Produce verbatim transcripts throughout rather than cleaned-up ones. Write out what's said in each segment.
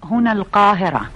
هنا القاهرة.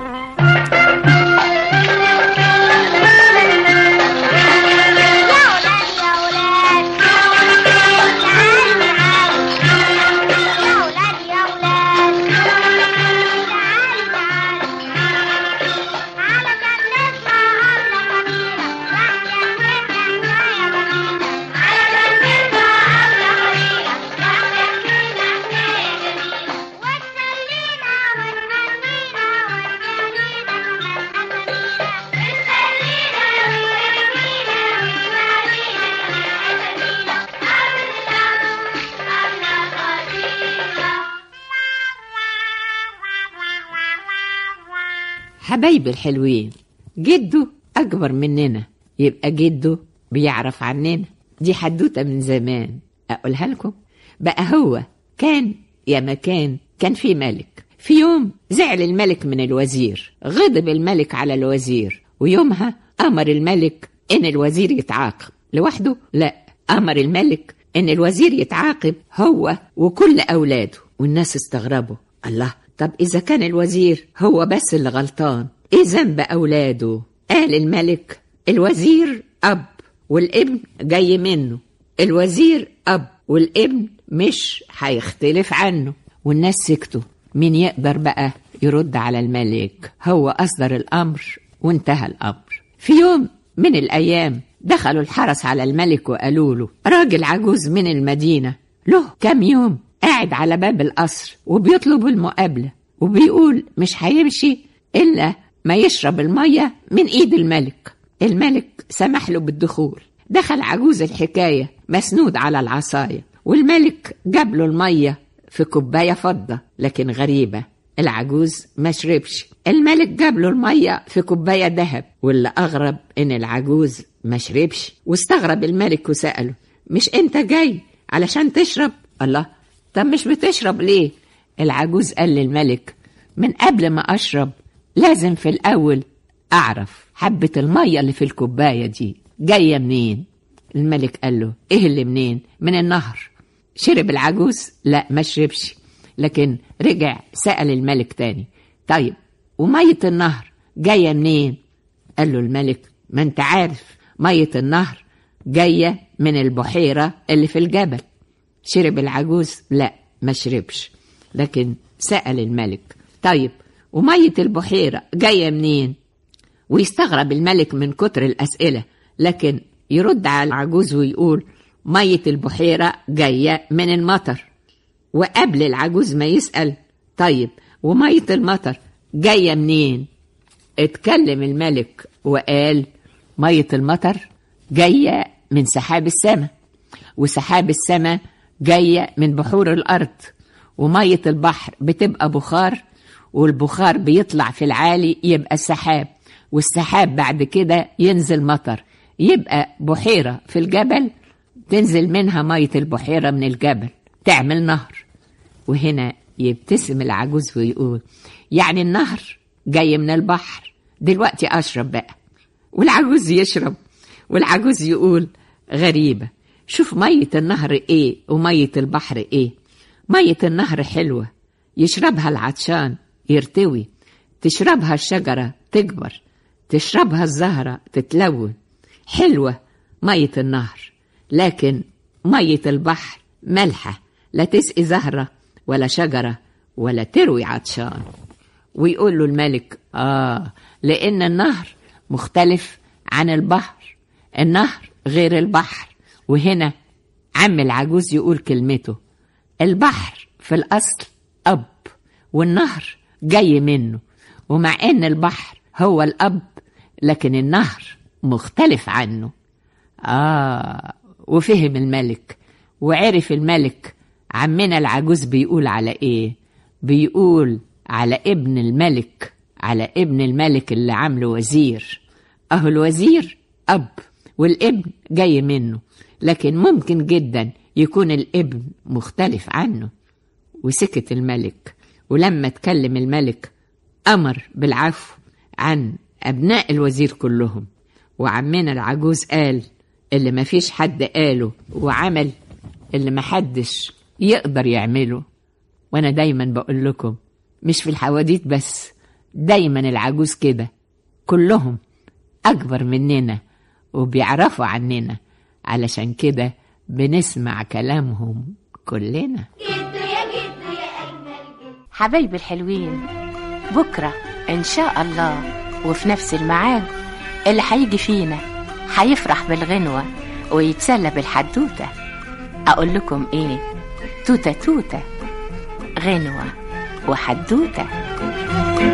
حبايبي الحلوين، جده أكبر مننا يبقى جده بيعرف عننا. دي حدوتة من زمان أقولها لكم. بقى هو كان يا مكان كان في ملك. في يوم زعل الملك من الوزير، غضب الملك على الوزير، ويومها أمر الملك إن الوزير يتعاقب لوحده. لا، أمر الملك إن الوزير يتعاقب هو وكل أولاده. والناس استغربوا، الله، طب إذا كان الوزير هو بس اللي غلطان، إيه ذنب أولاده؟ قال الملك الوزير أب والابن جاي منه، الوزير أب والابن مش هيختلف عنه. والناس سكتوا. مين يقدر بقى يرد على الملك؟ هو أصدر الأمر وانتهى الأمر. في يوم من الأيام دخلوا الحرس على الملك وقالوا له راجل عجوز من المدينة له كام يوم قاعد على باب القصر وبيطلب المقابلة، وبيقول مش هيمشي إلا ما يشرب المية من إيد الملك. الملك سمح له بالدخول. دخل عجوز الحكاية مسنود على العصاية، والملك جاب له المية في كوباية فضة. لكن غريبة، العجوز ما شربش. الملك جاب له المية في كوباية ذهب، واللي أغرب إن العجوز ما شربش. واستغرب الملك وسأله مش أنت جاي علشان تشرب؟ الله، طب مش بتشرب ليه؟ العجوز قال للملك من قبل ما أشرب لازم في الأول أعرف حبة المية اللي في الكوباية دي جاية منين. الملك قال له إيه اللي منين؟ من النهر. شرب العجوز؟ لا، ما شربش. لكن رجع سأل الملك تاني، طيب ومية النهر جاية منين؟ قال له الملك ما انت عارف مية النهر جاية من البحيرة اللي في الجبل. شرب العجوز؟ لا، ما شربش. لكن سأل الملك طيب ومية البحيرة جاية منين؟ ويستغرب الملك من كتر الأسئلة، لكن يرد على العجوز ويقول مية البحيرة جاية من المطر. وقبل العجوز ما يسأل طيب ومية المطر جاية منين، اتكلم الملك وقال مية المطر جاية من سحاب السماء، وسحاب السماء جاية من بحور الأرض، ومية البحر بتبقى بخار، والبخار بيطلع في العالي يبقى السحاب، والسحاب بعد كده ينزل مطر يبقى بحيرة في الجبل، تنزل منها مية البحيرة من الجبل تعمل نهر. وهنا يبتسم العجوز ويقول يعني النهر جاي من البحر، دلوقتي أشرب بقى. والعجوز يشرب، والعجوز يقول غريبة، شوف مية النهر ايه ومية البحر ايه. مية النهر حلوة يشربها العطشان يرتوي، تشربها الشجرة تكبر، تشربها الزهرة تتلون. حلوة مية النهر، لكن مية البحر ملحة، لا تسقي زهرة ولا شجرة ولا تروي عطشان. ويقول له الملك آه لأن النهر مختلف عن البحر، النهر غير البحر. وهنا عم العجوز يقول كلمته، البحر في الأصل أب والنهر جاي منه، ومع أن البحر هو الأب لكن النهر مختلف عنه. آه وفهم الملك وعرف الملك عمنا العجوز بيقول على إيه. بيقول على ابن الملك، على ابن الملك اللي عامله وزير. أهو الوزير أب والابن جاي منه، لكن ممكن جدا يكون الابن مختلف عنه. وسكت الملك. ولما اتكلم الملك أمر بالعفو عن أبناء الوزير كلهم. وعمنا العجوز قال اللي ما فيش حد قاله، وعمل اللي ما حدش يقدر يعمله. وأنا دايما بقول لكم مش في الحواديت بس، دايما العجوز كده، كلهم أكبر مننا وبيعرفوا عننا، علشان كده بنسمع كلامهم كلنا. جدو يا جدو يا أجمل جدو. حبايبي الحلوين، بكرة إن شاء الله وفي نفس الميعاد اللي هيجي فينا هيفرح بالغنوة ويتسلى بالحدوتة. أقول لكم إيه؟ توتة توتة، غنوة وحدوتة.